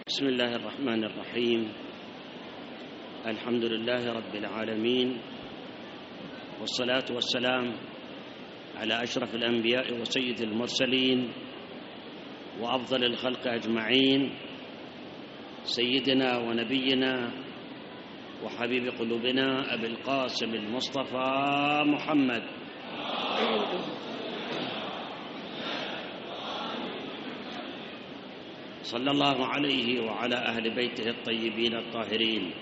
بسم الله الرحمن الرحيم. الحمد لله رب العالمين، والصلاة والسلام على أشرف الأنبياء وسيد المرسلين وأفضل الخلق أجمعين، سيدنا ونبينا وحبيب قلوبنا أبي القاسم المصطفى محمد صلى الله عليه وعلى أهل بيته الطيبين الطاهرين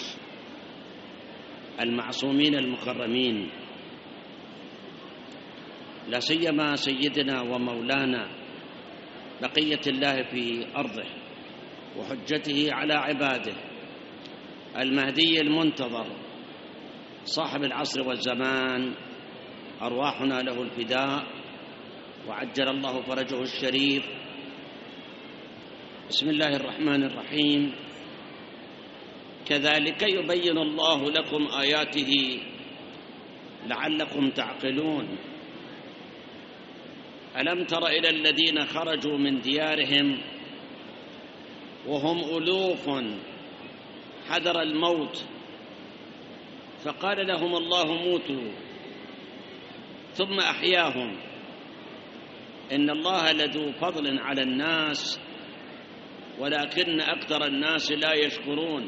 المعصومين المكرمين، لا سيما سيدنا ومولانا بقية الله في أرضه وحجته على عباده المهدي المنتظر صاحب العصر والزمان، أرواحنا له الفداء وعجل الله فرجه الشريف. بسم الله الرحمن الرحيم. كذلك يبين الله لكم آياته لعلكم تعقلون. ألم تر إلى الذين خرجوا من ديارهم وهم ألوف حذر الموت فقال لهم الله موتوا ثم أحياهم إن الله لذو فضل على الناس ولكن أكثر الناس لا يشكرون.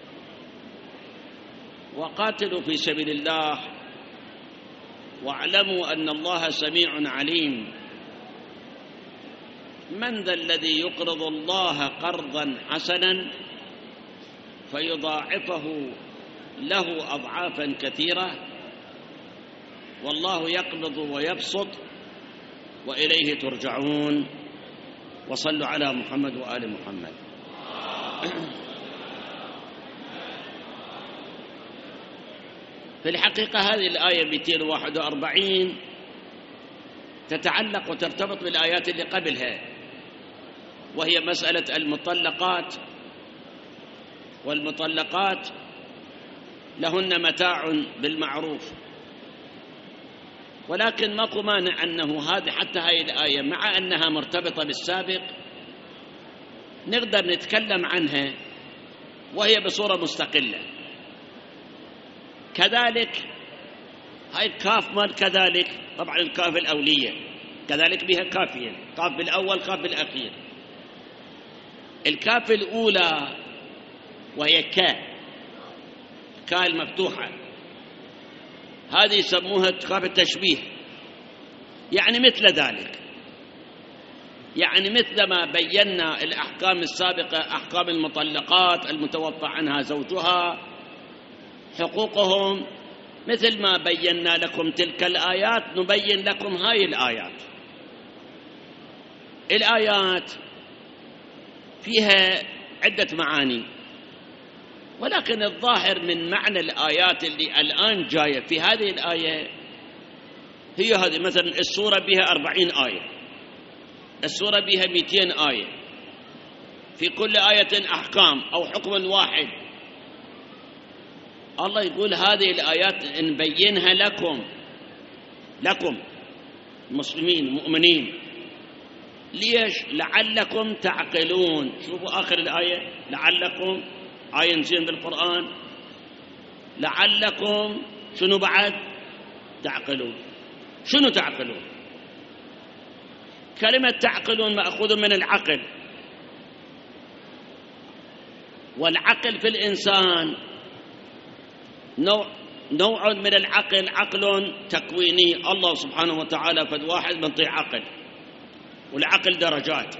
وقاتلوا في سبيل الله واعلموا أن الله سميع عليم. من ذا الذي يقرض الله قرضا حسنا فيضاعفه له أضعافا كثيرة والله يقبض ويبسط وإليه ترجعون. وصلوا على محمد وآل محمد. في الحقيقة هذه الآية 241 تتعلق وترتبط بالآيات اللي قبلها، وهي مسألة المطلقات، والمطلقات لهن متاع بالمعروف، ولكن ماكو مانع أنه هذه حتى هذه الآية مع أنها مرتبطة بالسابق نقدر نتكلم عنها وهي بصورة مستقلة. كذلك هاي الكاف مال كذلك، طبعا الكاف الأولية كذلك بها كافين، كاف بالأول كاف بالأخير. الكاف الأولى وهي كا المفتوحة، هذه يسموها كاف التشبيه، يعني مثل ذلك، يعني مثل ما بينا الأحكام السابقة، أحكام المطلقات المتوفى عنها زوجها حقوقهم، مثل ما بينا لكم تلك الآيات نبين لكم هاي الآيات. الآيات فيها عدة معاني، ولكن الظاهر من معنى الآيات اللي الآن جاية في هذه الآية هي هذه. مثلا السورة بها 40 آية، السورة بها 200 آية، في كل آية أحكام أو حكم واحد. الله يقول هذه الآيات نبينها لكم مسلمين مؤمنين. ليش؟ لعلكم تعقلون. شوفوا آخر الآية، لعلكم، آية زين بالقرآن، لعلكم شنو بعد؟ تعقلون. شنو تعقلون؟ كلمة تعقلون مأخوذ من العقل، والعقل في الإنسان نوع من العقل، عقل تكويني. الله سبحانه وتعالى فد واحد منطي عقل، والعقل درجات.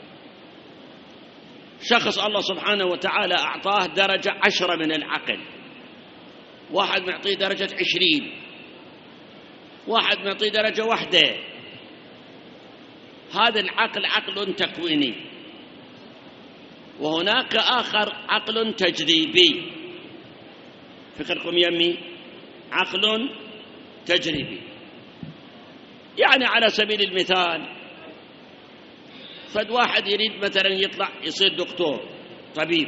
شخص الله سبحانه وتعالى أعطاه درجة 10 من العقل، واحد معطيه درجة 20، واحد معطيه درجة 1. هذا العقل عقل تكويني. وهناك آخر عقل تجريبي. فكركم يمي عقل تجريبي، يعني على سبيل المثال فد واحد يريد مثلا يطلع يصير دكتور طبيب.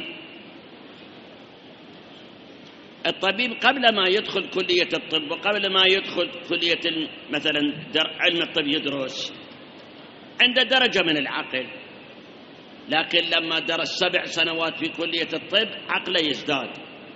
الطبيب قبل ما يدخل كلية الطب وقبل ما يدخل كلية مثلا علم الطب يدرس عنده درجة من العقل. لكن لما درس 7 سنوات في كلية الطب عقله يزداد.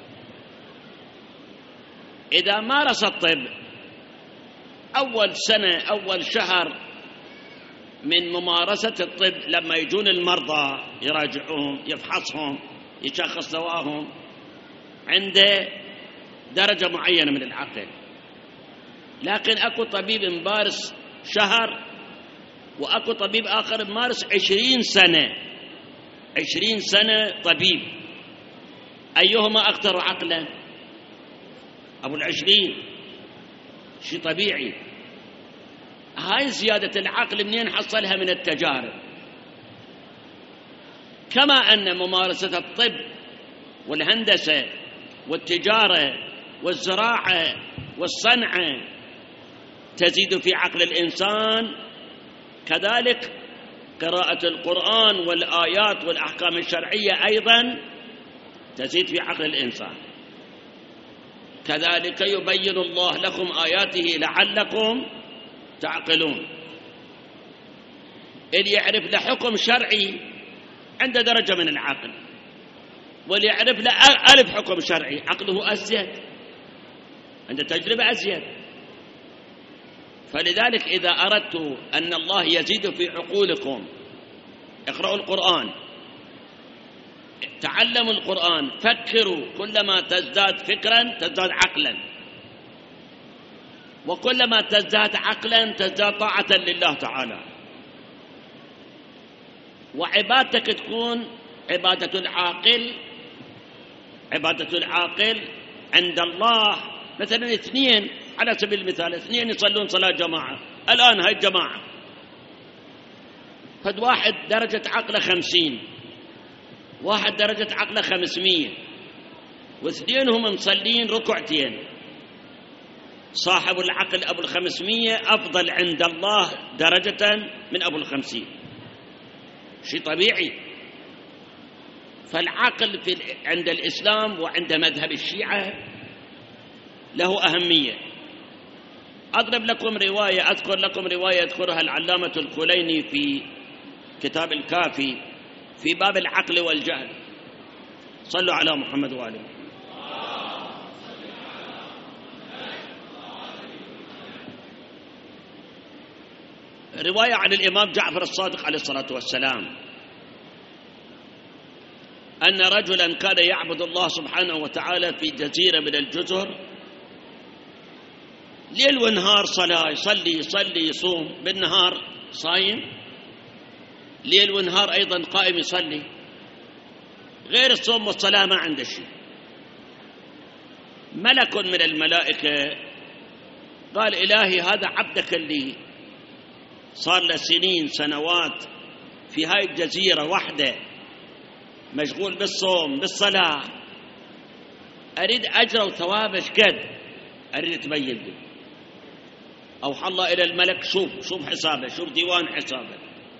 إذا مارس الطب أول سنة أول شهر من ممارسة الطب، لما يجون المرضى يراجعوهم يفحصهم يشخص دواهم، عنده درجة معينة من العقل. لكن أكو طبيب ممارس شهر وأكو طبيب آخر ممارس 20 سنة، 20 سنة طبيب، أيهما أكثر عقلا؟ أبو 20. شيء طبيعي. هاي زيادة العقل منين حصلها؟ من التجارب. كما أن ممارسة الطب والهندسة والتجارة والزراعة والصنعة تزيد في عقل الإنسان، كذلك قراءة القرآن والآيات والأحكام الشرعية أيضا تزيد في عقل الإنسان. كذلك يبين الله لكم آياته لعلكم تعقلون. اللي يعرف له حكم شرعي عنده درجة من العقل، واللي يعرف له 1000 حكم شرعي عقله أزيد، عنده تجربة أزيد. فلذلك إذا أردت أن الله يزيد في عقولكم، اقرأوا القرآن، تعلموا القرآن، فكروا، كلما تزداد فكرا تزداد عقلا، وكلما تزداد عقلا تزداد طاعة لله تعالى، وعبادتك تكون عبادة العاقل. عبادة العاقل عند الله مثلا 2 على سبيل المثال، 2 يصلون صلاة جماعة الآن، هاي الجماعة، فد واحد درجة عقله 50، واحد درجة عقله 500، واثنين هم مصلين ركعتين. صاحب العقل أبو 500 أفضل عند الله درجة من أبو 50. شيء طبيعي. فالعقل عند الإسلام وعند مذهب الشيعة له أهمية. أضرب لكم رواية، أذكر لكم رواية يذكرها العلامة الكليني في كتاب الكافي في باب العقل والجهل. صلوا على محمد وآله. رواية عن الإمام جعفر الصادق عليه الصلاة والسلام أن رجلا كان يعبد الله سبحانه وتعالى في جزيرة من الجزر، ليل ونهار صلاة، يصلي يصلي يصوم، بالنهار صايم، ليل ونهار أيضا قائم يصلي، غير الصوم والصلاة ما عنده شيء. ملك من الملائكة قال: إلهي هذا عبدك اللي صار له سنين سنوات في هاي الجزيرة وحده مشغول بالصوم بالصلاة، أريد أجره وثوابه شقد، أريد تبين لي. أوحى الله إلى الملك: شوف حسابه، شوف ديوان حسابه.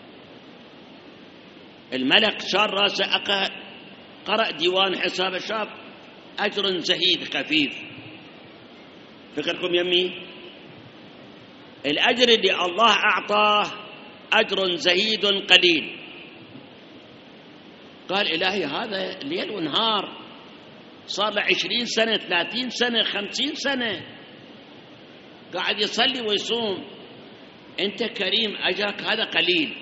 الملك شار راسه، قرأ ديوان حسابه، شاف أجر زهيد خفيف. فكركم يمي الأجر اللي الله أعطاه أجر زهيد قليل. قال: إلهي هذا ليل ونهار صار له 20 سنة 30 سنة 50 سنة قاعد يصلي ويصوم، أنت كريم أجاك هذا قليل.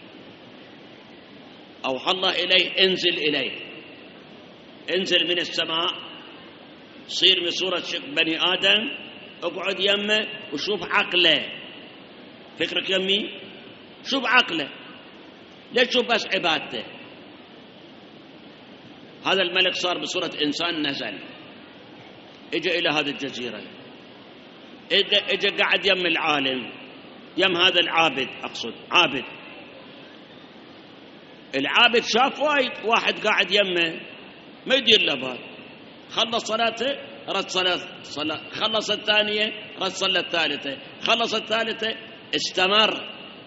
أوحى الله إليه: انزل إليه، انزل من السماء، صير من صورة بني آدم، اقعد يمه وشوف عقله. فكرك يمي؟ شوف عقله، ليش تشوف بس عبادته؟ هذا الملك صار بصورة إنسان، نزل اجى إلى هذه الجزيرة، اجى قاعد يم العالم، يم هذا العابد، أقصد عابد. العابد شاف واحد قاعد يمه ما يدير له بال، خلص صلاته رد صلاة، خلص الثانية رد صلى الثالثة، خلص الثالثة، استمر.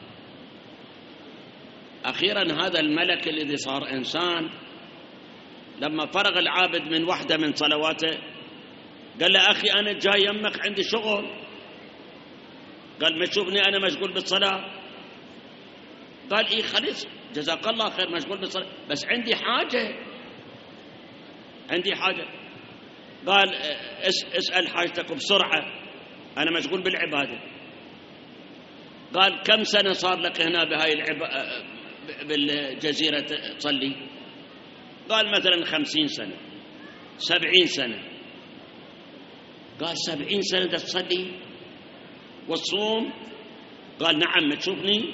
أخيرا هذا الملك الذي صار إنسان لما فرغ العابد من واحدة من صلواته قال له: أخي أنا جاي يمك عندي شغل. قال: ما تشوفني أنا مشغول بالصلاة؟ قال: إيه خلص جزاك الله خير مشغول بالصلاة، بس عندي حاجة. قال اسأل حاجتك بسرعة، أنا مشغول بالعبادة. قال كم سنة صار لك هنا بالجزيرة تصلي؟ قال مثلا 50 سنة 70 سنة. قال 70 سنة تصلي والصوم؟ قال نعم، تشوفني؟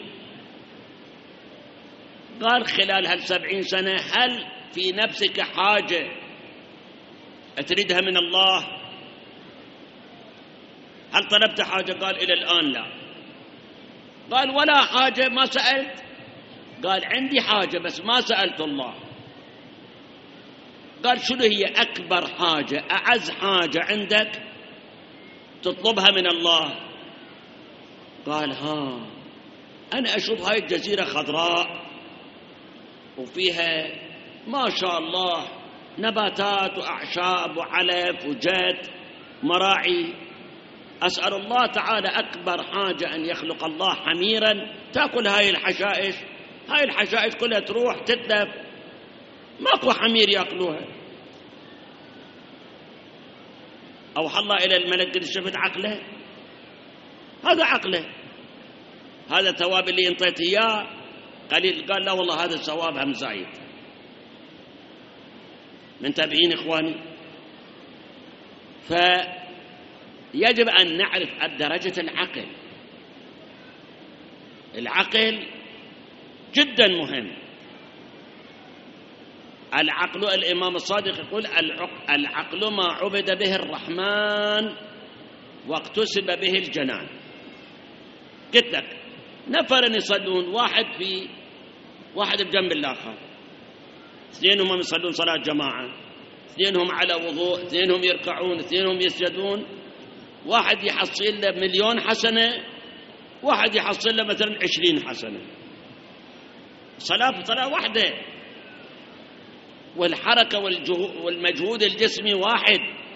قال خلال هال70 سنة هل في نفسك حاجة تريدها من الله؟ هل طلبت حاجة؟ قال إلى الآن لا. قال ولا حاجة ما سألت؟ قال عندي حاجة بس ما سألت الله. قال شنو هي أكبر حاجة أعز حاجة عندك تطلبها من الله؟ قال أنا أشوف هاي الجزيرة خضراء وفيها ما شاء الله نباتات وأعشاب وعلف وجد مراعي، أسأل الله تعالى أكبر حاجة أن يخلق الله حميرا تأكل هاي الحشائش. هاي الحشائش كلها تروح تتلف، ماكو حمير يأكلوها. أوحى الله إلى الملك قد شفت عقله؟ هذا عقله، هذا ثواب اللي انطيت إياه قليل. قال لا والله هذا الثواب هم زايد. منتبهين إخواني؟ فيجب أن نعرف درجة العقل. العقل جدا مهم. العقل، الإمام الصادق يقول العقل ما عبد به الرحمن واقتسب به الجنان. قلت لك نفر يصلون، واحد بجنب الآخر، اثنينهم يصلون صلاة جماعة، اثنينهم على وضوء، اثنينهم يركعون، اثنينهم يسجدون. واحد يحصل له 1,000,000 حسنة، واحد يحصل له مثلا 20 حسنة. صلاة واحدة، والحركة والمجهود الجسمي واحد،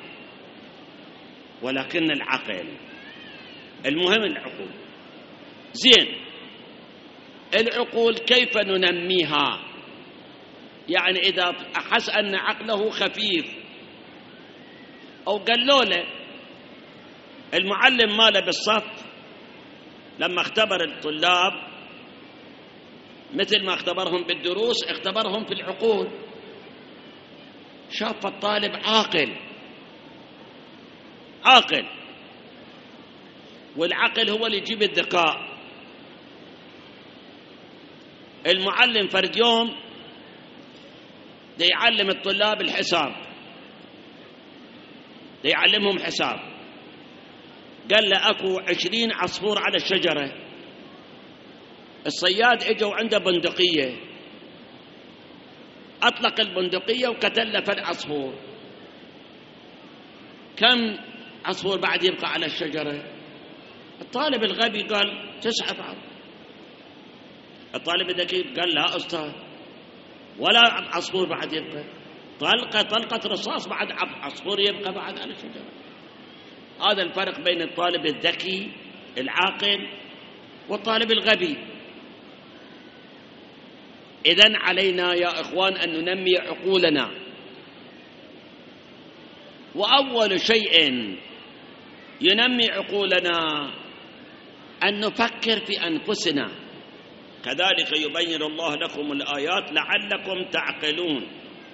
ولكن العقل المهم. العقول زين، العقول كيف ننميها؟ يعني إذا أحس أن عقله خفيف أو قالوا له المعلم ماله بالصف لما اختبر الطلاب مثل ما اختبرهم بالدروس اختبرهم في العقول، شاف الطالب عاقل، والعقل هو اللي يجيب الذكاء. المعلم فرد يوم دا يعلم الطلاب الحساب، دا يعلمهم حساب. قال له اكو 20 عصفور على الشجرة، الصياد اجوا عنده بندقية، اطلق البندقية وقتل له فد عصفور. كم عصفور بعد يبقى على الشجرة؟ الطالب الغبي قال 9 بعد. الطالب الذكي قال لا أستاذ، ولا عصفور بعد يبقى، طلقة رصاص بعد عصفور يبقى بعد على الشجرة. هذا الفرق بين الطالب الذكي العاقل والطالب الغبي. إذن علينا يا إخوان أن ننمي عقولنا، وأول شيء ينمي عقولنا أن نفكر في أنفسنا. كذلك يبين الله لكم الآيات لعلكم تعقلون.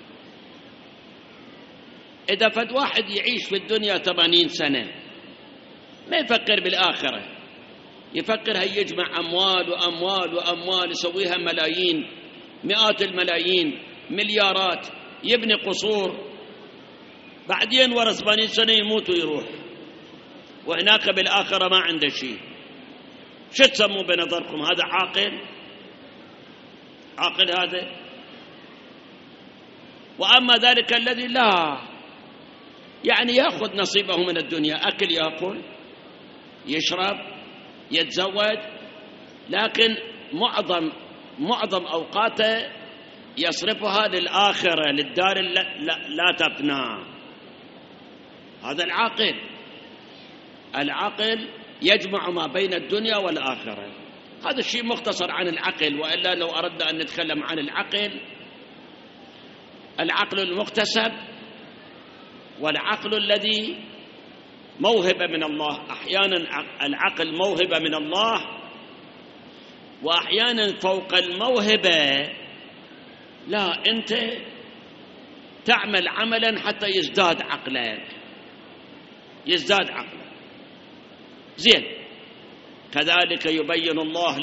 إذا فد واحد يعيش في الدنيا 80 سنة ما يفكر بالآخرة، يفكر هي يجمع أموال وأموال وأموال، يسويها ملايين، مئات الملايين، مليارات، يبني قصور، بعدين ورا 80 سنة يموت ويروح، وهناك بالآخرة ما عنده شيء. شو تسموا بنظركم؟ هذا عاقل هذا؟ وأما ذلك الذي لا، يعني يأخذ نصيبه من الدنيا، أكل يأكل يشرب يتزوج، لكن معظم أوقاته يصرفها للآخرة، للدار لا تفنى. هذا العاقل يجمع ما بين الدنيا والآخرة. هذا الشيء مختصر عن العقل، وإلا لو أردنا أن نتكلم عن العقل المكتسب والعقل الذي موهبة من الله. أحيانا العقل موهبة من الله، وأحيانا فوق الموهبة لا، أنت تعمل عملا حتى يزداد عقلك زين. كذلك يبين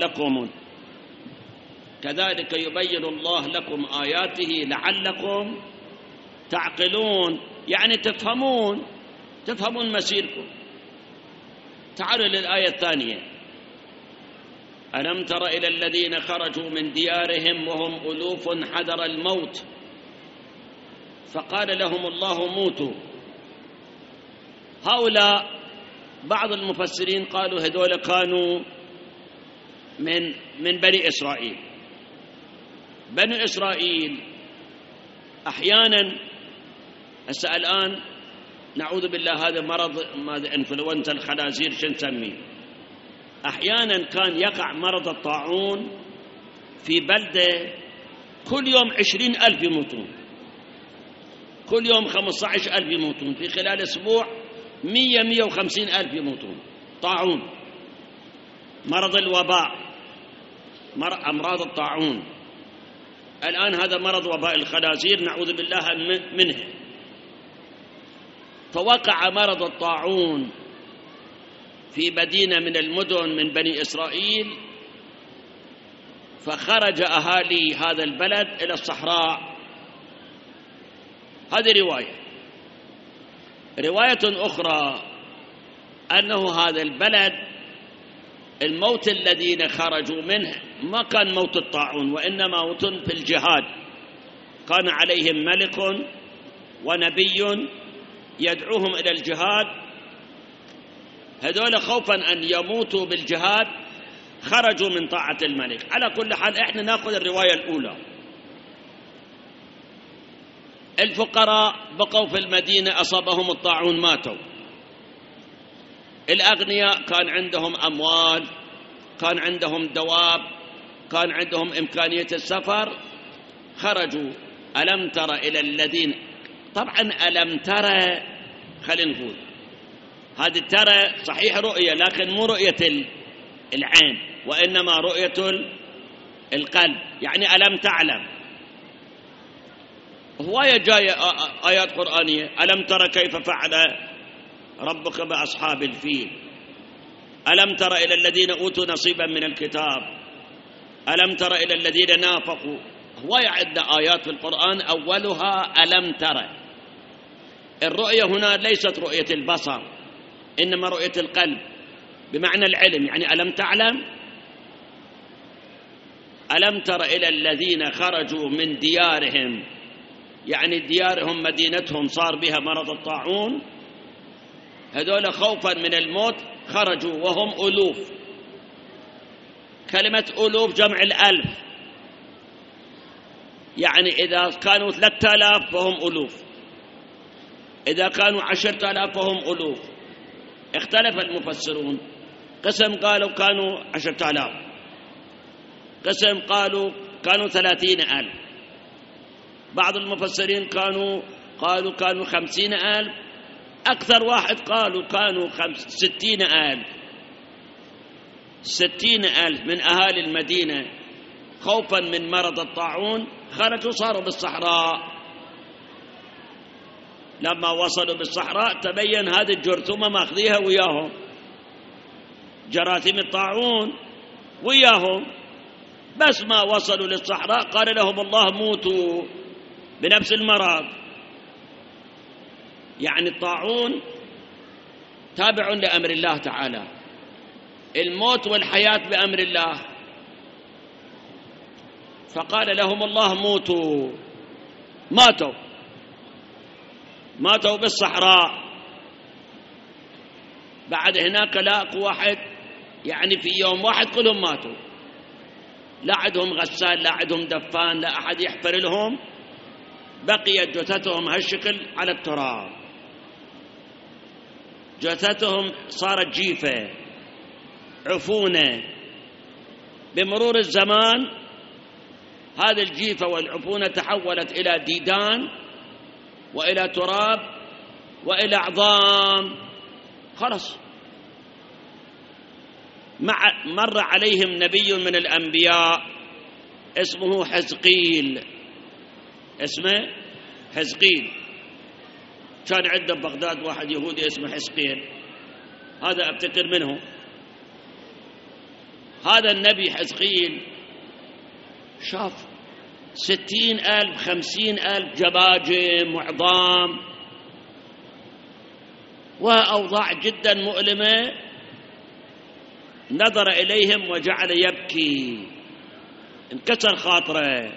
الله لكم آياته لعلكم تعقلون، يعني تفهمون مسيركم. تعالوا للآية الثانية: ألم تر إلى الذين خرجوا من ديارهم وهم ألوف حذر الموت فقال لهم الله موتوا. هؤلاء بعض المفسرين قالوا هذول كانوا من بني إسرائيل. بني إسرائيل أحيانا الآن نعوذ بالله هذا مرض إنفلونزا الخنازير شو نسميه، أحيانا كان يقع مرض الطاعون في بلدة كل يوم 20,000 يموتون، كل يوم 15,000 يموتون، في خلال أسبوع 150,000 يموتون. طاعون، مرض الوباء، أمراض الطاعون. الآن هذا مرض وباء الخنازير نعوذ بالله منه. فوقع مرض الطاعون في مدينة من المدن من بني إسرائيل، فخرج أهالي هذا البلد إلى الصحراء. هذه رواية أخرى أنه هذا البلد الموت الذين خرجوا منه ما كان موت الطاعون، وإنما موت في الجهاد. كان عليهم ملك ونبي يدعوهم إلى الجهاد، هذول خوفا أن يموتوا بالجهاد خرجوا من طاعة الملك. على كل حال إحنا نأخذ الرواية الأولى. الفقراء بقوا في المدينة أصابهم الطاعون ماتوا. الأغنياء كان عندهم أموال، كان عندهم دواب، كان عندهم إمكانية السفر، خرجوا. ألم تر إلى الذين، طبعا ألم ترى خلينا نقول هذه ترى صحيح رؤية، لكن مو رؤية العين، وإنما رؤية القلب. يعني ألم تعلم، هواية جاية آيات قرآنية. ألم تر كيف فعل ربك بأصحاب الفيل، ألم تر إلى الذين أوتوا نصيبا من الكتاب، ألم تر إلى الذين نافقوا. هواية عندنا آيات في القرآن أولها ألم ترى. الرؤية هنا ليست رؤية البصر، إنما رؤية القلب بمعنى العلم. يعني ألم تعلم، ألم تر إلى الذين خرجوا من ديارهم، يعني ديارهم مدينتهم صار بها مرض الطاعون، هذول خوفا من الموت خرجوا وهم ألوف. كلمة ألوف جمع الألف، يعني إذا كانوا 3,000 فهم ألوف، إذا كانوا 10,000 فهم ألوف. اختلف المفسرون، قسم قالوا كانوا 10,000، قسم قالوا كانوا 30,000، بعض المفسرين قالوا كانوا 50,000، أكثر واحد قالوا كانوا 60,000. 60,000 من أهالي المدينة خوفا من مرض الطاعون خرجوا صاروا بالصحراء. لما وصلوا بالصحراء تبين هذه الجرثومة ماخذيها وياهم، جراثيم الطاعون وياهم. بس ما وصلوا للصحراء قال لهم الله موتوا بنفس المرض. يعني الطاعون تابع لأمر الله تعالى، الموت والحياة بأمر الله. فقال لهم الله موتوا، ماتوا بالصحراء. بعد هناك لاقوا واحد، يعني في يوم واحد كلهم ماتوا، لا عندهم غسال، لا عندهم دفان، لا أحد يحفر لهم، بقيت جثتهم هالشكل على التراب، جثتهم صارت جيفة عفونة. بمرور الزمان هذه الجيفة والعفونة تحولت إلى ديدان وإلى تراب وإلى عظام، خلص. مر عليهم نبي من الأنبياء اسمه حزقيل، اسمه حزقيل. كان عنده ببغداد واحد يهودي اسمه حزقيل، هذا أفتكر منه. هذا النبي حزقيل شاف 60,000 50,000 جباجم وعظام وأوضاع جدا مؤلمة، نظر إليهم وجعل يبكي، انكسر خاطره.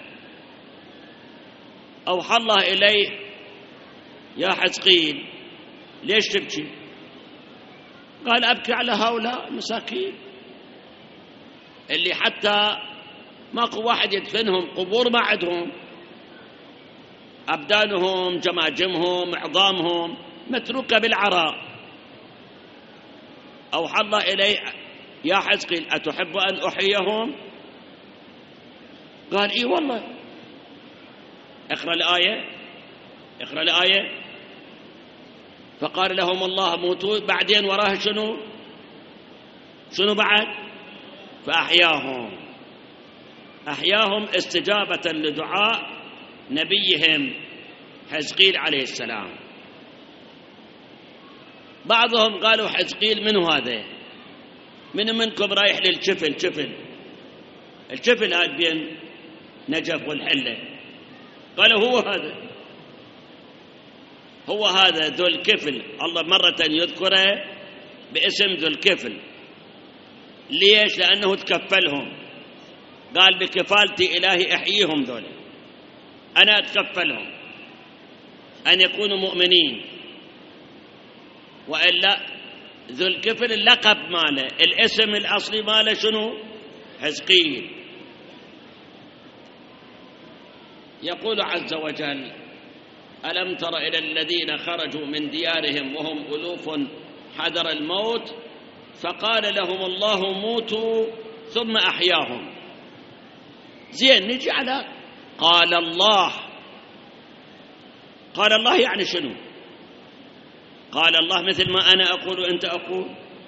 أوحى الله إليه: يا حزقيل ليش تبكي؟ قال: أبكي على هؤلاء المساكين اللي حتى ماكو واحد يدفنهم، قبور ما عندهم، أبدانهم جماجمهم عظامهم متروكة بالعراء. أوحى الله إليه: يا حزقيل أتحب أن أحييهم؟ قال: إي والله. اقرأ الآية، اقرأ الآية. فقال لهم الله: موتوا. بعدين وراه شنو بعد؟ فأحياهم. أحياهم استجابة لدعاء نبيهم حزقيل عليه السلام. بعضهم قالوا: حزقيل منو هذا؟ من منكم رايح للجفل؟ الجفل هذا بين نجف والحلة. قالوا: هو هذا ذو الكفل. الله مرة يذكره باسم ذو الكفل. ليش؟ لأنه تكفلهم، قال: بكفالتي إلهي أحييهم ذولا، أنا أتكفلهم أن يكونوا مؤمنين. وإلا ذو الكفل اللقب ماله، الاسم الأصلي ماله شنو؟ حزقيل. يقول عز وجل: ألم تر إلى الذين خرجوا من ديارهم وهم ألوف حذر الموت فقال لهم الله موتوا ثم أحياهم. زين، نجي على قال الله. قال الله يعني شنو؟ قال الله مثل ما أنا أقول وأنت أقول؟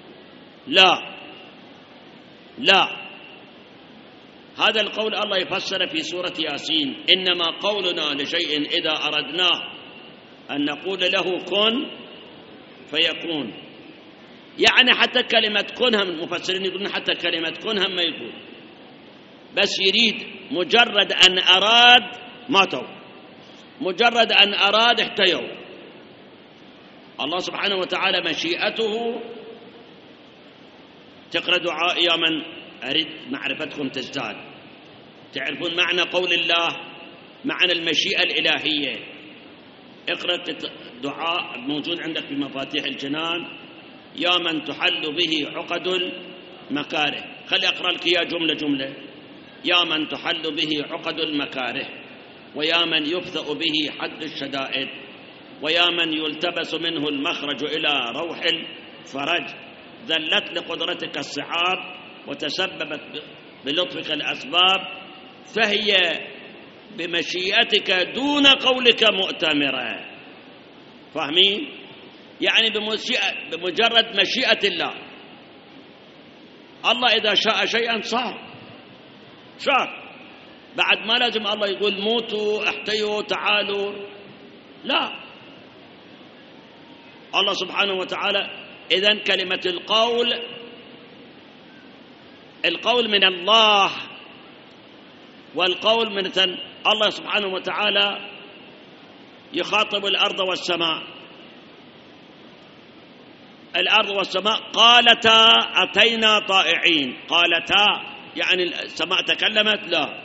لا. هذا القول الله يفسر في سورة ياسين: إنما قولنا لشيء إذا أردناه أن نقول له كن فيكون. يعني حتى كلمة كن، هم المفسرين يقولون حتى كلمة كن هم ما يقول، بس يريد مجرد أن أراد ماتوا، مجرد أن أراد احتيوا. الله سبحانه وتعالى مشيئته. تقرأ دعاء يا من أريد معرفتكم تزداد، تعرفون معنى قول الله، معنى المشيئة الإلهية. اقرأ دعاء موجود عندك في مفاتيح الجنان: يا من تحل به عقد المكاره. خلي أقرأ لك يا جملة: يا من تحل به عقد المكاره، ويا من يبثأ به حد الشدائد، ويا من يلتبس منه المخرج إلى روح الفرج، ذلت لقدرتك الصعاب وتسببت بلطفك الأسباب، فهي بمشيئتك دون قولك مؤتمرة. فاهمين؟ يعني بمجرد مشيئة الله. الله إذا شاء شيئا صار. بعد ما لازم الله يقول موتوا احتيوا تعالوا، لا. الله سبحانه وتعالى إذن كلمة القول من الله، والقول من الله سبحانه وتعالى يخاطب الأرض والسماء. الأرض والسماء قالتا أتينا طائعين. قالتا يعني السماء تكلمت؟ لا.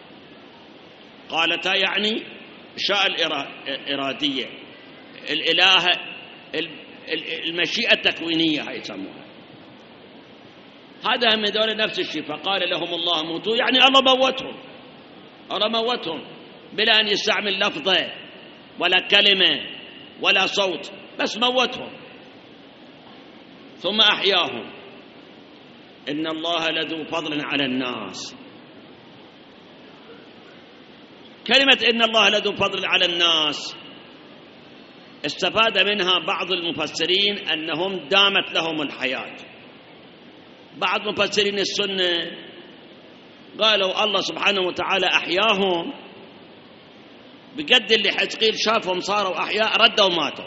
قالتا يعني شاء الإرادية، الإله، المشيئة التكوينية هاي يسموها. هذا هم دول نفس الشيء. فقال لهم الله موتوا، يعني الله موتهم بلا أن يستعمل لفظة ولا كلمة ولا صوت، بس موتهم. ثم أحياهم. إن الله لذو فضل على الناس. كلمة إن الله لذو فضل على الناس استفاد منها بعض المفسرين أنهم دامت لهم الحياة. بعض مفسرين السنة قالوا الله سبحانه وتعالى أحياهم بقد اللي حزقيل شافهم صاروا أحياء ردوا وماتوا.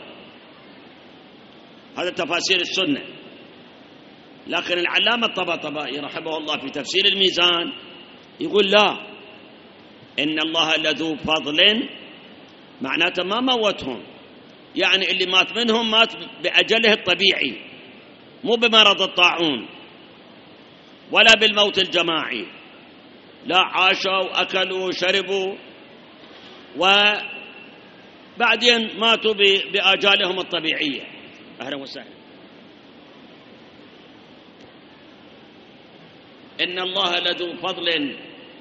هذا تفاسير السنة. لكن العلامة الطباطبائي رحمه الله في تفسير الميزان يقول لا، إن الله لذو فضل معناته ما موتهم، يعني اللي مات منهم مات بأجله الطبيعي، مو بمرض الطاعون ولا بالموت الجماعي، لا عاشوا وأكلوا وشربوا وبعدين ماتوا بآجالهم الطبيعية. أهلا وسهلا. إن الله لذو فضل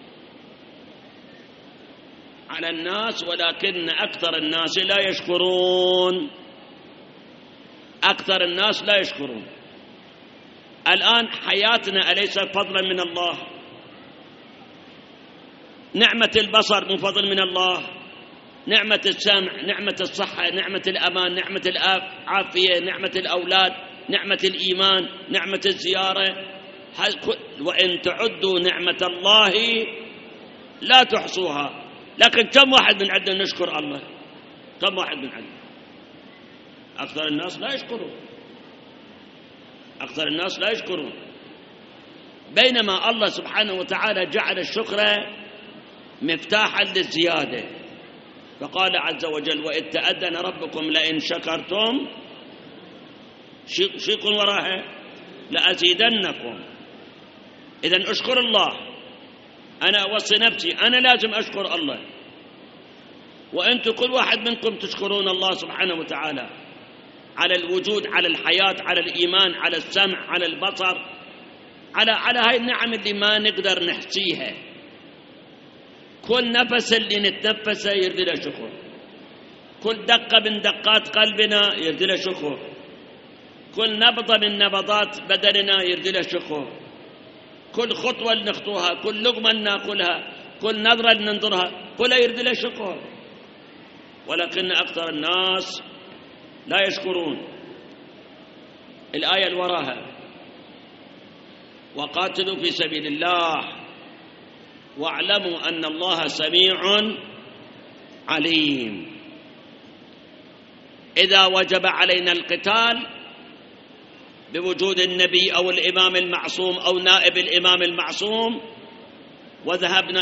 على الناس ولكن أكثر الناس لا يشكرون. أكثر الناس لا يشكرون. الآن حياتنا أليس فضلا من الله؟ نعمة البصر مو فضل من الله؟ نعمة السمع، نعمة الصحة، نعمة الأمان، نعمة العافية، نعمة الأولاد، نعمة الإيمان، نعمة الزيارة. وإن تعدوا نعمة الله لا تحصوها. لكن كم واحد من عندنا نشكر الله؟ كم واحد من عندنا؟ أكثر الناس لا يشكرون. أكثر الناس لا يشكرون. بينما الله سبحانه وتعالى جعل الشكر مفتاحا للزيادة، فقال عز وجل وإذ تأذن ربكم لئن شكرتم شيء وراها لأزيدنكم. إذن أشكر الله. أنا أوصي نفسي أنا لازم أشكر الله، وأنتم كل واحد منكم تشكرون الله سبحانه وتعالى على الوجود، على الحياة، على الإيمان، على السمع، على البصر، على هاي النعم اللي ما نقدر نحصيها. كل نفس اللي نتنفسه يرضي له شكر، كل دقة من دقات قلبنا يرضي له شكر، كل نبضة من نبضات بدننا يرضي له شكر، كل خطوة نخطوها، كل لقمة ناكلها، كل نظرة ننظرها، كلها يرضي له شكر. ولكن أكثر الناس لا يشكرون. الآية اللي وراها وقاتلوا في سبيل الله واعلموا أن الله سميع عليم. إذا وجب علينا القتال بوجود النبي أو الإمام المعصوم أو نائب الإمام المعصوم وذهبنا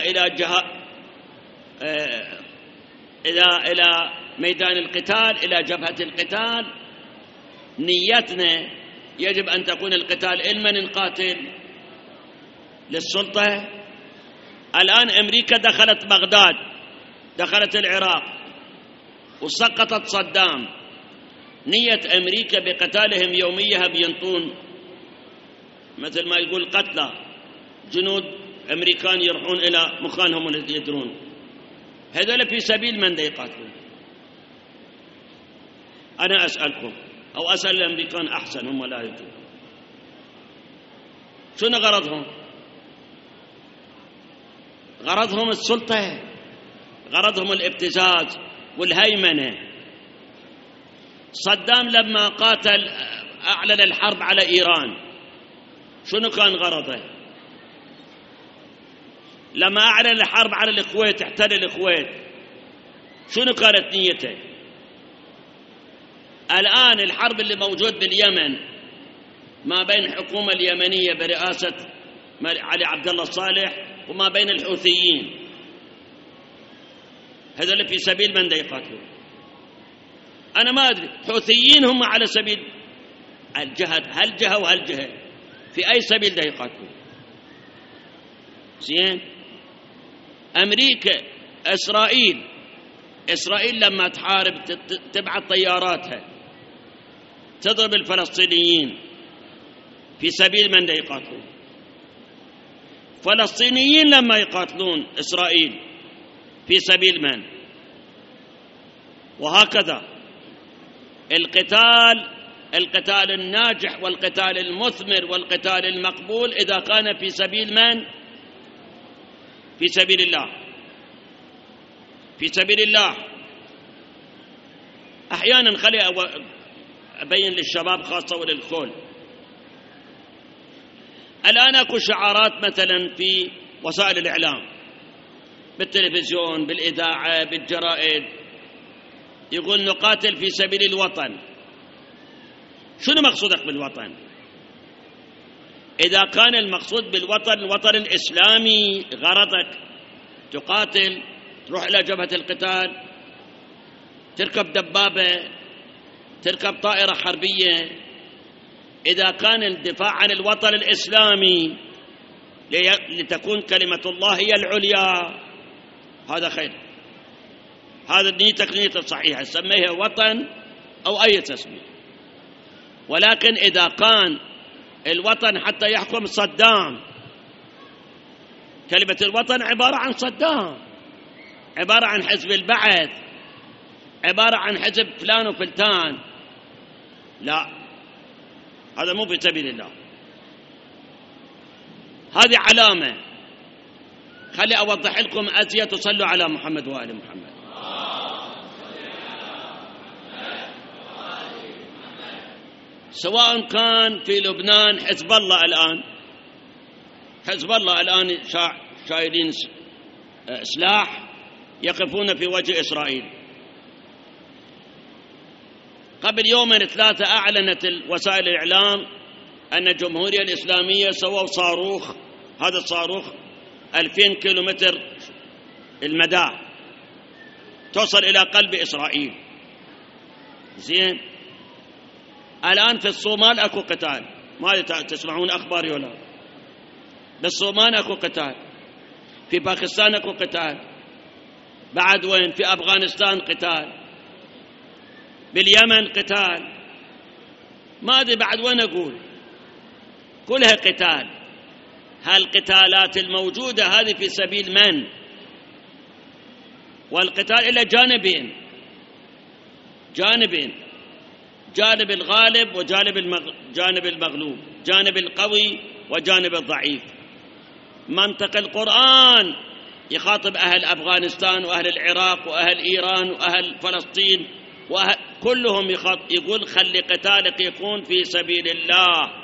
إلى ميدان القتال، إلى جبهة القتال، نيتنا يجب أن تكون القتال لمن نقاتل؟ للسلطة. الآن أمريكا دخلت بغداد، دخلت العراق وسقطت صدام. نية أمريكا بقتالهم يوميها بينطون مثل ما يقول قتلى جنود أمريكان يروحون إلى مكانهم الذي يدرون. هذول في سبيل من دا يقاتلون؟ أنا أسألكم أو أسأل الأمريكان أحسن، هم لا يدرون شنو غرضهم؟ غرضهم السلطة، غرضهم الابتزاز والهيمنة. صدام لما قاتل أعلن الحرب على إيران شنو كان غرضه؟ لما أعلن الحرب على الكويت، احتل الكويت، شنو كانت نيته؟ الآن الحرب اللي موجود باليمن ما بين الحكومة اليمنية برئاسة علي عبد الله الصالح وما بين الحوثيين، هذول في سبيل من دا يقاتلون؟ أنا ما أدري. حوثيين هم على سبيل الجهاد، هالجهة وهالجهة، في أي سبيل دا يقاتلون؟ زين. أمريكا، إسرائيل لما تحارب تبعث طياراتها تضرب الفلسطينيين، في سبيل من دا يقاتلون؟ فلسطينيين لما يقاتلون إسرائيل في سبيل من؟ وهكذا القتال القتال الناجح والقتال المثمر والقتال المقبول إذا كان في سبيل من؟ في سبيل الله. في سبيل الله. أحيانا خلي أبين للشباب خاصة وللكل. الآن أكو شعارات مثلا في وسائل الإعلام، بالتلفزيون، بالإذاعة، بالجرائد، يقول نقاتل في سبيل الوطن. شنو مقصودك بالوطن؟ إذا كان المقصود بالوطن الوطن الإسلامي، غرضك تقاتل، تروح إلى جبهة القتال، تركب دبابة، تركب طائرة حربية، إذا كان الدفاع عن الوطن الإسلامي لتكون كلمة الله هي العليا، هذا خير. هذا نيتك نية صحيحة، سميها وطن أو أي تسمية. ولكن إذا كان الوطن حتى يحكم صدام، كلمة الوطن عبارة عن صدام، عبارة عن حزب البعث، عبارة عن حزب فلان وفلتان، لا، هذا مو في سبيل الله. هذه علامة. خلي أوضح لكم أزيد، تصلوا على محمد وآل محمد. سواء كان في لبنان حزب الله الآن، حزب الله الآن شايلين سلاح يقفون في وجه إسرائيل. قبل يومين 3 أعلنت وسائل الإعلام أن الجمهورية الإسلامية سووا صاروخ، هذا الصاروخ 2000 كيلومتر المدى، توصل إلى قلب إسرائيل. زين، الآن في الصومال أكو قتال، ما تسمعون أخبار ولا؟ بالصومال أكو قتال، في باكستان أكو قتال، بعد وين؟ في أفغانستان قتال، باليمن قتال، ما أدري بعد وين أقول، كلها قتال. هالقتالات الموجودة هذه في سبيل من؟ والقتال إلى جانبين، جانب الغالب وجانب جانب المغلوب، جانب القوي وجانب الضعيف. منطق القرآن يخاطب أهل أفغانستان وأهل العراق وأهل إيران وأهل فلسطين كلهم يقول خلي قتالك يكون في سبيل الله،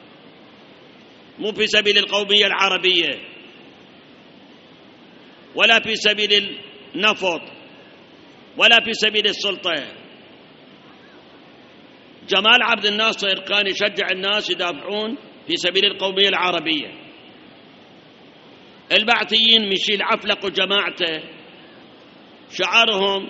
مو في سبيل القومية العربية ولا في سبيل النفط ولا في سبيل السلطة. جمال عبد الناصر كان يشجع الناس يدافعون في سبيل القومية العربية. البعثيين ميشيل عفلق وجماعته شعارهم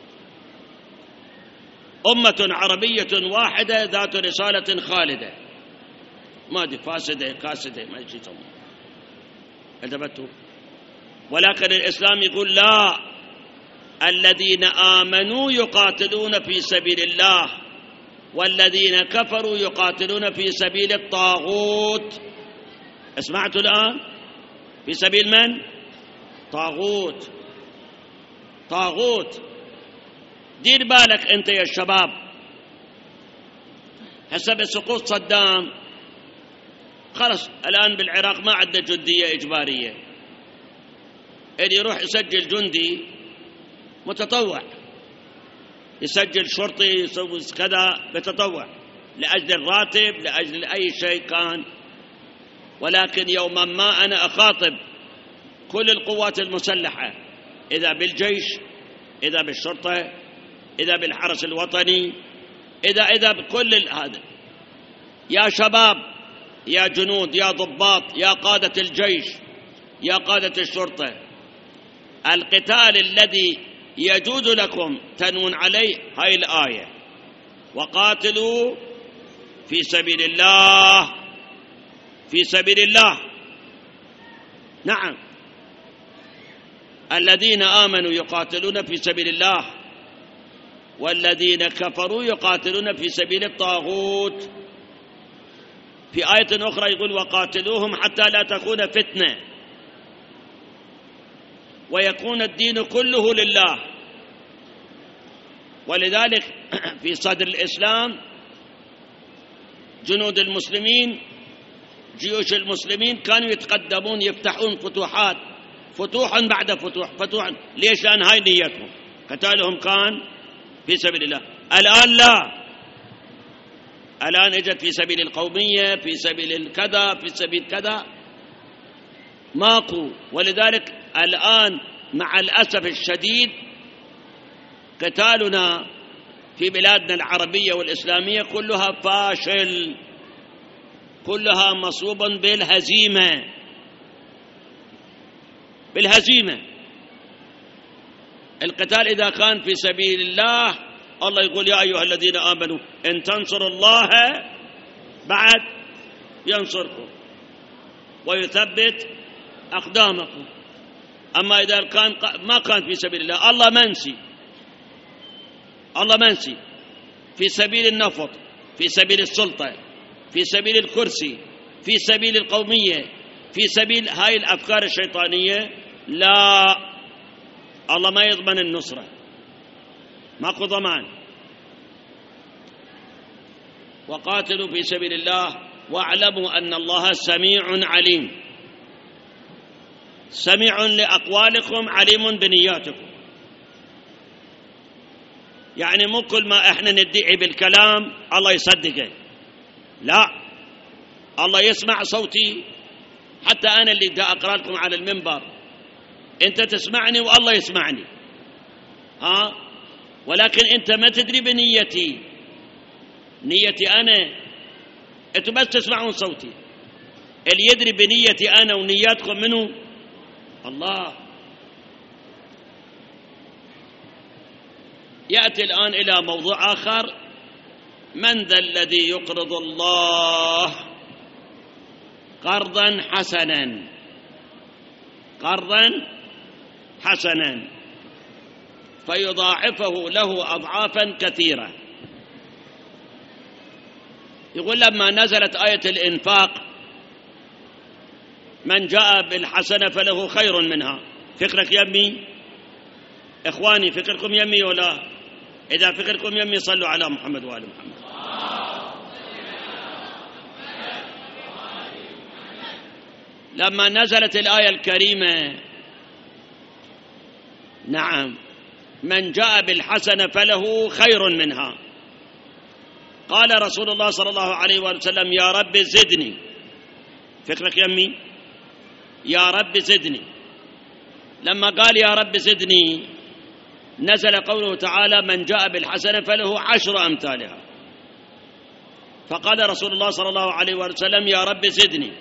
أمة عربية واحدة ذات رسالة خالدة، ما دي فاسدة كاسدة ما يجي يسمون انتبهتوا. ولكن الإسلام يقول لا، الذين آمنوا يقاتلون في سبيل الله والذين كفروا يقاتلون في سبيل الطاغوت. اسمعتوا الآن؟ في سبيل من؟ طاغوت. طاغوت. دير بالك أنت يا الشباب، حسب سقوط صدام خلص الآن بالعراق ما عندنا جندية إجبارية، اللي يروح يسجل جندي متطوع، يسجل شرطي، يسوي كذا بتطوع لأجل الراتب، لأجل أي شيء كان. ولكن يوما ما أنا أخاطب كل القوات المسلحة، إذا بالجيش، إذا بالشرطة، إذا بالحرس الوطني، إذا بكل هذا، يا شباب، يا جنود، يا ضباط، يا قادة الجيش، يا قادة الشرطة، القتال الذي يجوز لكم تنون عليه هاي الآية: وقاتلوا في سبيل الله. في سبيل الله، نعم، الذين آمنوا يقاتلون في سبيل الله والذين كفروا يقاتلون في سبيل الطاغوت. في آية أخرى يقول: وقاتلوهم حتى لا تكون فتنة ويكون الدين كله لله. ولذلك في صدر الإسلام جنود المسلمين جيوش المسلمين كانوا يتقدمون يفتحون فتوحا بعد فتوحا. ليش؟ لأن هاي نيتهم، قتالهم كان في سبيل الله. الآن لا، الآن اجت في سبيل القومية، في سبيل الكذا، في سبيل كذا، ماكو. ولذلك الآن مع الأسف الشديد قتالنا في بلادنا العربية والإسلامية كلها فاشل، كلها مصوب بالهزيمة. القتال إذا كان في سبيل الله، الله يقول يا أيها الذين آمنوا إن تنصروا الله بعد ينصركم ويثبت أقدامكم. أما إذا ما كان في سبيل الله، الله منسي في سبيل النفط، في سبيل السلطة، في سبيل الكرسي، في سبيل القومية، في سبيل هاي الأفكار الشيطانية، لا، الله ما يضمن النصرة، ماكو ضمان. وقاتلوا في سبيل الله واعلموا أن الله سميع عليم، سميع لأقوالكم عليم بنياتكم. يعني مو كل ما احنا ندعي بالكلام الله يصدقه، لا، الله يسمع صوتي. حتى أنا اللي دا أقرأ لكم على المنبر أنت تسمعني والله يسمعني، ولكن أنت ما تدري بنيتي، نيتي أنا، أنتم بس تسمعون صوتي. اللي يدري بنيتي أنا ونياتكم منه الله. يأتي الآن إلى موضوع آخر: من ذا الذي يقرض الله قرضا حسنا فيضاعفه له أضعافا كثيرة. يقول لما نزلت آية الإنفاق من جاء بالحسنة فله خير منها. فكرك يمي إخواني، فكركم يمي ولا؟ إذا فكركم يمي صلوا على محمد وآل محمد. لما نزلت الآية الكريمة نعم من جاء بالحسنة فله خير منها، قال رسول الله صلى الله عليه وسلم يا رب زدني. فكرك يمي يا رب زدني. لما قال يا رب زدني نزل قوله تعالى من جاء بالحسنة فله 10 أمثالها. فقال رسول الله صلى الله عليه وسلم يا رب زدني.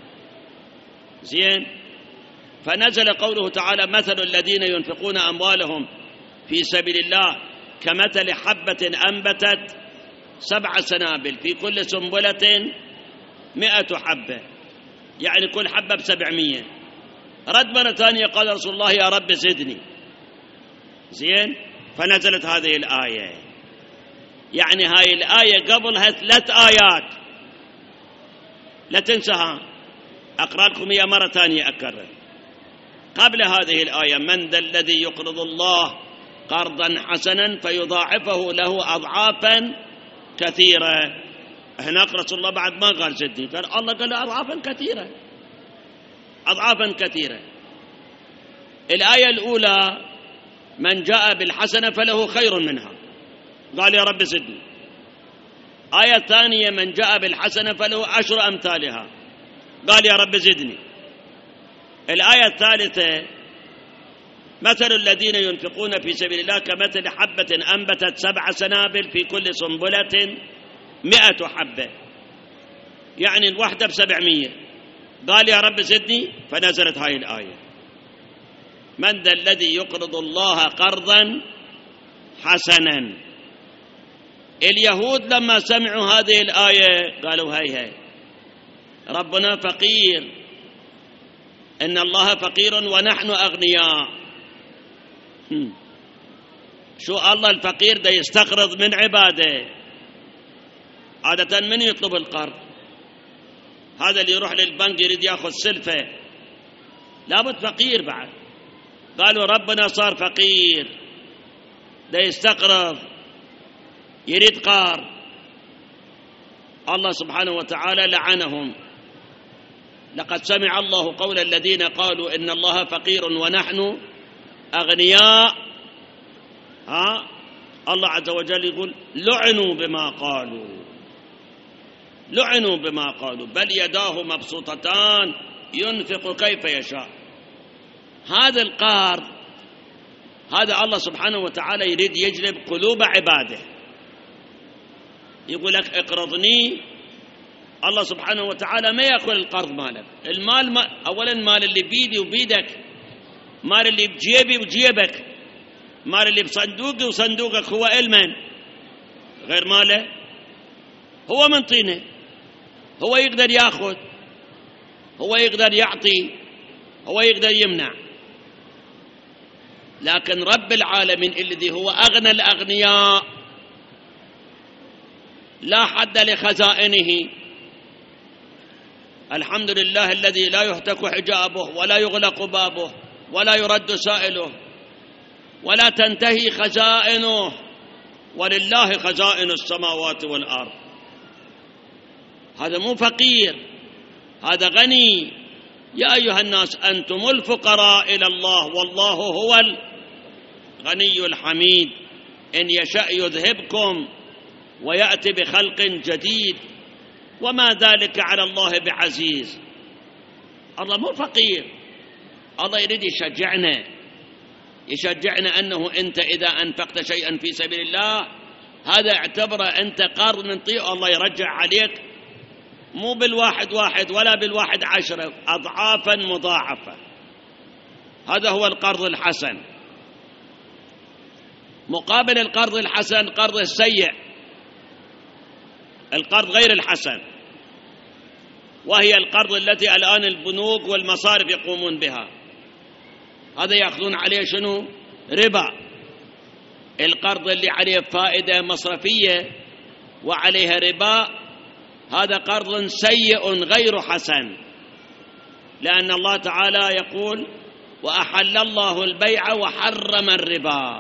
زين. فنزل قوله تعالى مثل الذين ينفقون أموالهم في سبيل الله كمثل حبة أنبتت 7 سنابل في كل سنبلة 100 حبة، يعني كل حبة ب700. رد مرة ثانية قال رسول الله يا رب زدني. زين. فنزلت هذه الآية. يعني هاي الآية قبلها 3 آيات لا تنسها، أقرأ لكم هي مرة ثانية أكرر. قبل هذه الآية من ذا الذي يقرض الله قرضا حسنا فيضاعفه له أضعافا كثيرة. هناك رسول الله بعد ما قال زدني، قال الله قال أضعافا كثيرة، أضعافا كثيرة. الآية الأولى من جاء بالحسنة فله خير منها، قال يا رب زدني. آية الثانية من جاء بالحسنة فله 10 أمثالها، قال يا رب زدني. الآية الثالثة مثل الذين ينفقون في سبيل الله كمثل حبة أنبتت 7 سنابل في كل سنبلة 100 حبة، يعني الوحدة ب700. قال يا رب زدني. فنزلت هاي الآية من ذا الذي يقرض الله قرضا حسنا. اليهود لما سمعوا هذه الآية قالوا هاي ربنا فقير، إن الله فقير ونحن أغنياء. شو الله الفقير ده يستقرض من عباده؟ عادة من يطلب القرض؟ هذا اللي يروح للبنك يريد يأخذ سلفة، لابد فقير بعد. قالوا ربنا صار فقير ده يستقرض يريد قرض. الله سبحانه وتعالى لعنهم. لقد سمع الله قول الذين قالوا إن الله فقير ونحن أغنياء. الله عز وجل يقول لعنوا بما قالوا، لعنوا بما قالوا، بل يداه مبسوطتان ينفق كيف يشاء. هذا القرض، هذا الله سبحانه وتعالى يريد يجلب قلوب عباده. يقول لك اقرضني، الله سبحانه وتعالى ما يأكل القرض مالك. المال أولا مال اللي بيدي وبيدك، مال اللي بجيبي وجيبك، مال اللي بصندوقي وصندوقك هو المن غير ماله، هو من طينه، هو يقدر ياخذ، هو يقدر يعطي، هو يقدر يمنع. لكن رب العالمين الذي هو أغنى الأغنياء لا حد لخزائنه، الحمد لله الذي لا يهتك حجابه ولا يغلق بابه ولا يرد سائله ولا تنتهي خزائنه، ولله خزائن السماوات والأرض. هذا مو فقير، هذا غني. يا أيها الناس أنتم الفقراء إلى الله والله هو الغني الحميد، إن يشأ يذهبكم ويأتي بخلق جديد وما ذلك على الله بعزيز. الله مو فقير، الله يريد يشجعنا، يشجعنا أنه أنت إذا أنفقت شيئا في سبيل الله هذا اعتبره أنت قرض من طيء، الله يرجع عليك مو بالواحد واحد ولا بالواحد 10، أضعافا مضاعفة. هذا هو القرض الحسن. مقابل القرض الحسن قرض السيء، القرض غير الحسن، وهي القرض التي الآن البنوك والمصارف يقومون بها. هذا يأخذون عليه شنو؟ ربا. القرض اللي عليه فائدة مصرفية وعليها ربا هذا قرض سيء غير حسن، لأن الله تعالى يقول وأحل الله البيع وحرم الربا.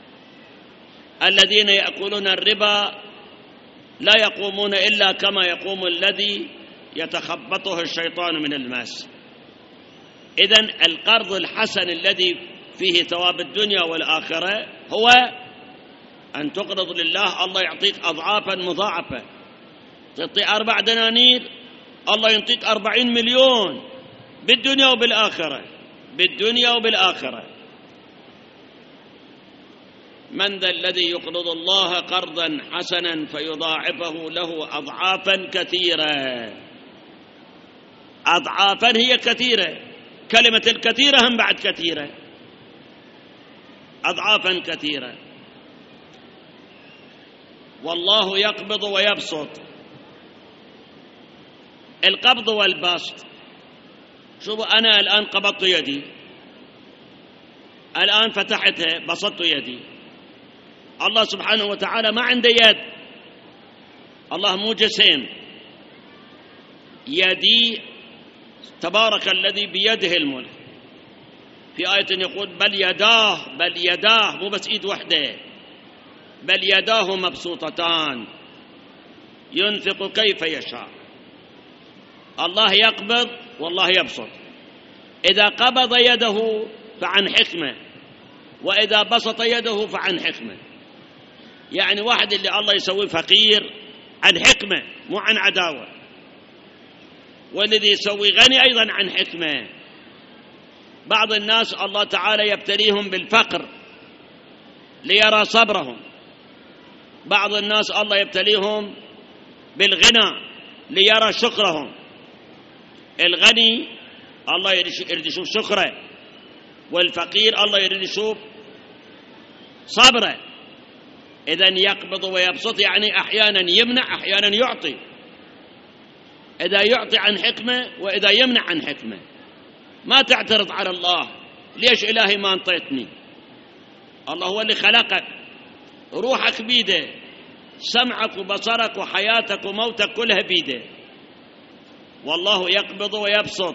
الذين يأكلون الربا لا يقومون إلا كما يقوم الذي يتخبطه الشيطان من المس. إذن القرض الحسن الذي فيه ثواب الدنيا والآخرة هو أن تقرض لله، الله يعطيك أضعافا مضاعفة. تعطي 4 دنانير الله يعطيك 40 مليون بالدنيا وبالآخرة، بالدنيا وبالآخرة. من ذا الذي يقرض الله قرضا حسنا فيضاعفه له أضعافا كثيرة. أضعافا هي كثيرة، كلمة الكثيرة هم بعد كثيرة، أضعافا كثيرة. والله يقبض ويبسط. القبض والبسط، شوفوا أنا الآن قبضت يدي، الآن فتحتها بسطت يدي. الله سبحانه وتعالى ما عنده يد، الله مو جسم. يدي تبارك الذي بيده الملك. في آية يقول بل يداه، بل يداه، مو بس إيد وحده، بل يداه مبسوطتان ينفق كيف يشاء. الله يقبض والله يبسط. إذا قبض يده فعن حكمة، وإذا بسط يده فعن حكمة. يعني واحد اللي الله يسويه فقير عن حكمة مو عن عداوة، والذي يسوي غني أيضا عن حكمة. بعض الناس الله تعالى يبتليهم بالفقر ليرى صبرهم، بعض الناس الله يبتليهم بالغنى ليرى شكرهم. الغني الله يريد يشوف شكره، والفقير الله يريد يشوف صبره. إذن يقبض ويبسط يعني أحيانا يمنع أحيانا يعطي، إذا يعطي عن حكمة وإذا يمنع عن حكمة. ما تعترض على الله، ليش إلهي ما انطيتني؟ الله هو اللي خلقك، روحك بيده، سمعك وبصرك وحياتك وموتك كلها بيده. والله يقبض ويبسط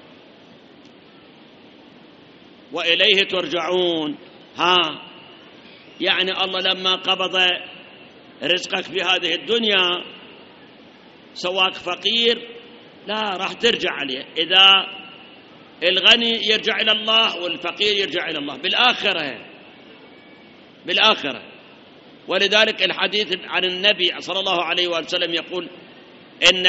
وإليه ترجعون. يعني الله لما قبض رزقك في هذه الدنيا سواك فقير لا راح ترجع عليه. إذا الغني يرجع إلى الله والفقير يرجع إلى الله بالآخرة. ولذلك الحديث عن النبي صلى الله عليه وسلم يقول إن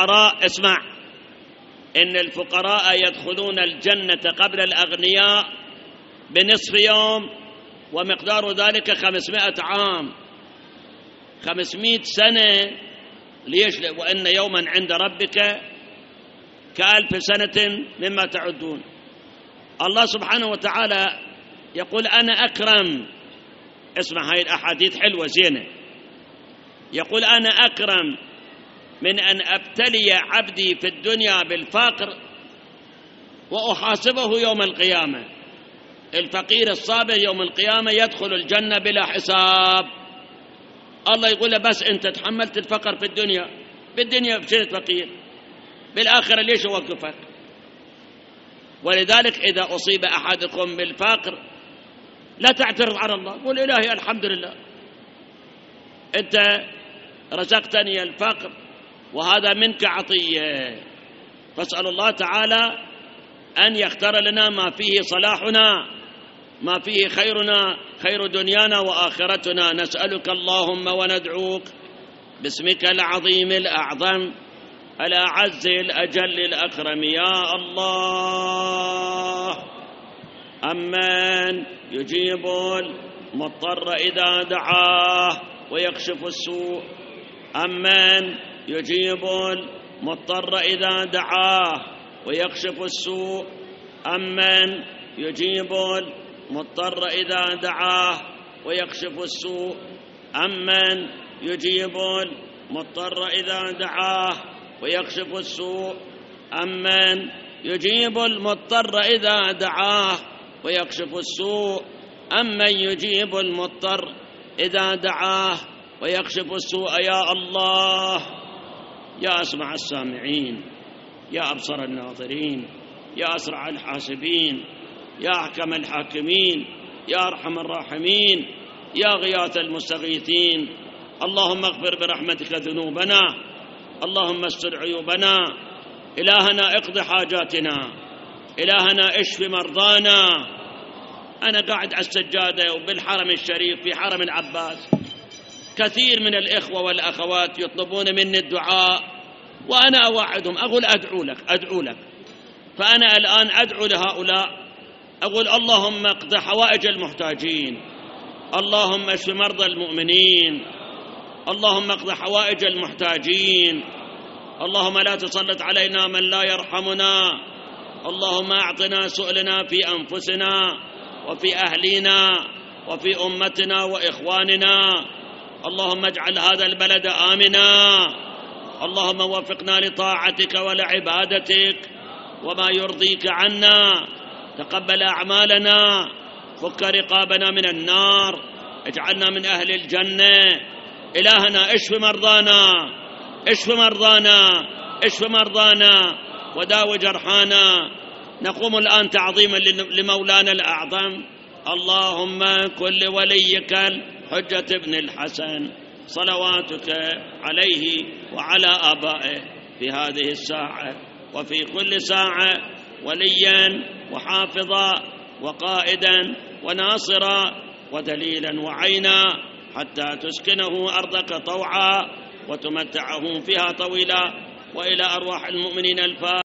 الفقراء يدخلون الجنة قبل الأغنياء بنصف يوم، ومقدار ذلك 500 عام، 500 سنة. ليش؟ وإن يوما عند ربك ك1000 سنة مما تعدون. الله سبحانه وتعالى يقول أنا أكرم. اسمع هاي الأحاديث حلوة زينة. يقول أنا أكرم من أن أبتلي عبدي في الدنيا بالفقر وأحاسبه يوم القيامة. الفقير الصابر يوم القيامة يدخل الجنة بلا حساب. الله يقول له بس أنت تحملت الفقر في الدنيا، بالدنيا بصيرت فقير، بالآخرة ليش أوقفك؟ ولذلك إذا أصيب أحدكم بالفقر لا تعترض على الله، قل إلهي الحمد لله أنت رزقتني الفقر وهذا منك عطية، فاسأل الله تعالى أن يختار لنا ما فيه صلاحنا، ما فيه خيرنا، خير دنيانا وآخرتنا. نسألك اللهم وندعوك باسمك العظيم الأعظم الأعز الأجل الأكرم يا الله. أمن يجيب المضطر إذا دعاه ويكشف السوء. أمن يجيب المضطر إذا دعاه ويكشف السوء. أمن يجيب المضطر إذا دعاه ويكشف السوء. أمن يجيب المضطر إذا دعاه ويكشف السوء. أمن يجيب المضطر إذا دعاه ويكشف السوء. أمن يجيب المضطر إذا دعاه ويكشف السوء. يا الله يا أسمع السامعين، يا أبصر الناظرين، يا أسرع الحاسبين، يا أحكم الحاكمين، يا أرحم الراحمين، يا غياث المستغيثين. اللهم اغفر برحمتك ذنوبنا، اللهم استر عيوبنا. إلهنا اقض حاجاتنا، إلهنا اشف مرضانا. أنا قاعد على السجادة وبالحرم الشريف في حرم العباس كثير من الإخوة والأخوات يطلبون مني الدعاء، وأنا أوعدهم أقول أدعو لك. فأنا الآن أدعو لهؤلاء، أقول اللهم اقض حوائج المحتاجين، اللهم اشف مرضى المؤمنين، اللهم اقض حوائج المحتاجين، اللهم لا تسلط علينا من لا يرحمنا، اللهم أعطنا سؤلنا في أنفسنا وفي أهلنا وفي أمتنا وإخواننا. اللهم اجعل هذا البلد آمنا، اللهم وفقنا لطاعتك ولعبادتك وما يرضيك عنا. تقبل أعمالنا، فك رقابنا من النار، اجعلنا من أهل الجنة. إلهنا اشف مرضانا، اشف مرضانا، اشف مرضانا وداو جرحانا. نقوم الآن تعظيما لمولانا الأعظم. اللهم كن لوليك الحجة ابن الحسن صلواتك عليه وعلى آبائه في هذه الساعة وفي كل ساعة وليا وحافظا وقائدا وناصرا ودليلا وعينا، حتى تسكنه أرضك طوعا وتمتعه فيها طويلا. وإلى أرواح المؤمنين الفاتحة.